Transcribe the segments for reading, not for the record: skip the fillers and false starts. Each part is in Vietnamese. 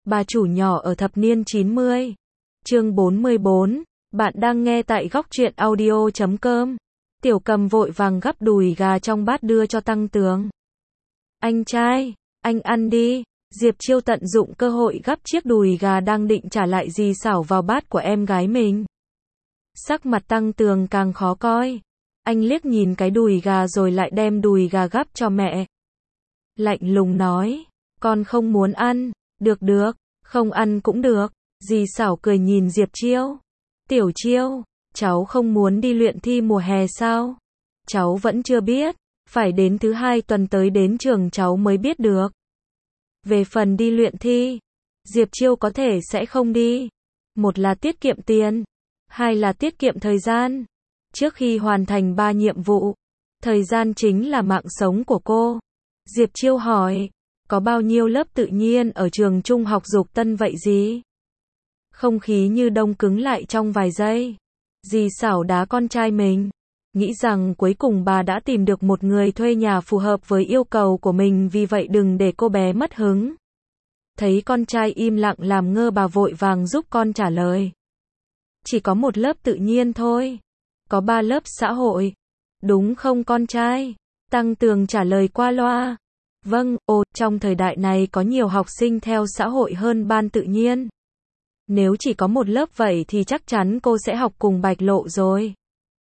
Bà chủ nhỏ ở thập niên 90. Chương 44. Bạn đang nghe tại góc truyện audio.com. Tiểu Cầm vội vàng gắp đùi gà trong bát đưa cho Tăng Tường. Anh trai, anh ăn đi. Diệp Chiêu tận dụng cơ hội gắp chiếc đùi gà đang định trả lại dì Sảo vào bát của em gái mình. Sắc mặt Tăng Tường càng khó coi. Anh liếc nhìn cái đùi gà rồi lại đem đùi gà gắp cho mẹ. Lạnh lùng nói, con không muốn ăn. Được, không ăn cũng được. Dì Sảo cười nhìn Diệp Chiêu. Tiểu Chiêu, cháu không muốn đi luyện thi mùa hè sao? Cháu vẫn chưa biết, phải đến thứ 2 tuần tới đến trường cháu mới biết được. Về phần đi luyện thi, Diệp Chiêu có thể sẽ không đi. Một là tiết kiệm tiền, hai là tiết kiệm thời gian. Trước khi hoàn thành 3 nhiệm vụ, thời gian chính là mạng sống của cô. Diệp Chiêu hỏi, có bao nhiêu lớp tự nhiên ở trường trung học Dục Tân vậy gì? Không khí như đông cứng lại trong vài giây. Dì Sảo đá con trai mình, nghĩ rằng cuối cùng bà đã tìm được một người thuê nhà phù hợp với yêu cầu của mình, vì vậy đừng để cô bé mất hứng. Thấy con trai im lặng làm ngơ, bà vội vàng giúp con trả lời. Chỉ có 1 lớp tự nhiên thôi. Có 3 lớp xã hội. Đúng không con trai? Tăng Tường trả lời qua loa. Vâng, trong thời đại này có nhiều học sinh theo xã hội hơn ban tự nhiên. Nếu chỉ có 1 lớp vậy thì chắc chắn cô sẽ học cùng Bạch Lộ rồi.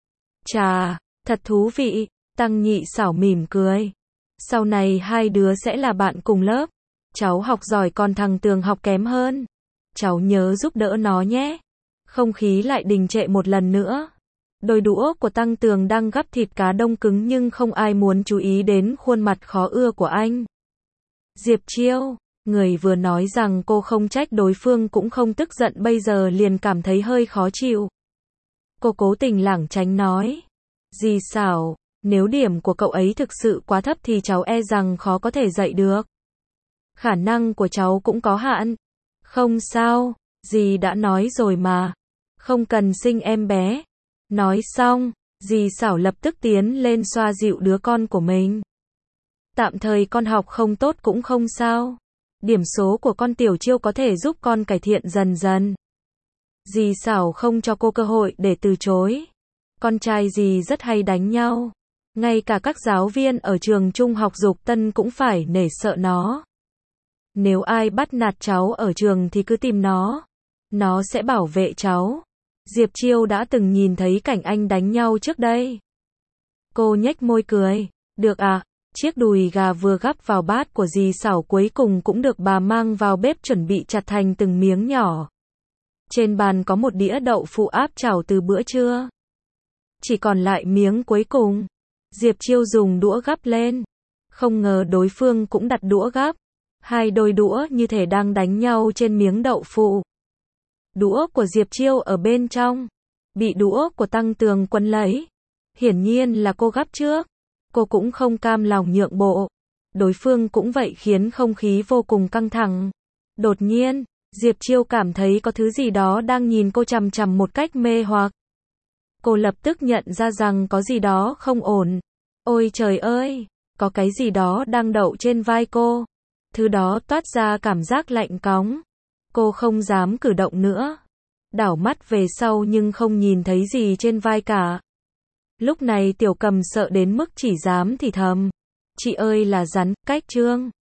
Chà, thật thú vị. Tăng Nhị Xảo mỉm cười. Sau này hai đứa sẽ là bạn cùng lớp. Cháu học giỏi còn thằng Tường học kém hơn. Cháu nhớ giúp đỡ nó nhé. Không khí lại đình trệ một lần nữa. Đôi đũa của Tăng Tường đang gắp thịt cá đông cứng nhưng không ai muốn chú ý đến khuôn mặt khó ưa của anh. Diệp Chiêu, người vừa nói rằng cô không trách đối phương cũng không tức giận bây giờ liền cảm thấy hơi khó chịu. Cô cố tình lảng tránh nói. Dì Sảo, nếu điểm của cậu ấy thực sự quá thấp thì cháu e rằng khó có thể dạy được. Khả năng của cháu cũng có hạn. Không sao, dì đã nói rồi mà. Không cần sinh em bé. Nói xong, dì Sảo lập tức tiến lên xoa dịu đứa con của mình. Tạm thời con học không tốt cũng không sao. Điểm số của con Tiểu Chiêu có thể giúp con cải thiện dần dần. Dì Sảo không cho cô cơ hội để từ chối. Con trai dì rất hay đánh nhau. Ngay cả các giáo viên ở trường trung học Dục Tân cũng phải nể sợ nó. Nếu ai bắt nạt cháu ở trường thì cứ tìm nó. Nó sẽ bảo vệ cháu. Diệp Chiêu đã từng nhìn thấy cảnh anh đánh nhau trước đây. Cô nhếch môi cười. Được à, chiếc đùi gà vừa gắp vào bát của dì Sảo cuối cùng cũng được bà mang vào bếp chuẩn bị chặt thành từng miếng nhỏ. Trên bàn có một đĩa đậu phụ áp chảo từ bữa trưa. Chỉ còn lại miếng cuối cùng. Diệp Chiêu dùng đũa gắp lên. Không ngờ đối phương cũng đặt đũa gắp. Hai đôi đũa như thể đang đánh nhau trên miếng đậu phụ. Đũa của Diệp Chiêu ở bên trong, bị đũa của Tăng Tường quấn lấy. Hiển nhiên là cô gắp trước. Cô cũng không cam lòng nhượng bộ. Đối phương cũng vậy khiến không khí vô cùng căng thẳng. Đột nhiên, Diệp Chiêu cảm thấy có thứ gì đó đang nhìn cô chằm chằm một cách mê hoặc. Cô lập tức nhận ra rằng có gì đó không ổn. Ôi trời ơi, có cái gì đó đang đậu trên vai cô. Thứ đó toát ra cảm giác lạnh cóng. Cô không dám cử động nữa. Đảo mắt về sau nhưng không nhìn thấy gì trên vai cả. Lúc này Tiểu Cầm sợ đến mức chỉ dám thì thầm. Chị ơi là rắn, cách Trương.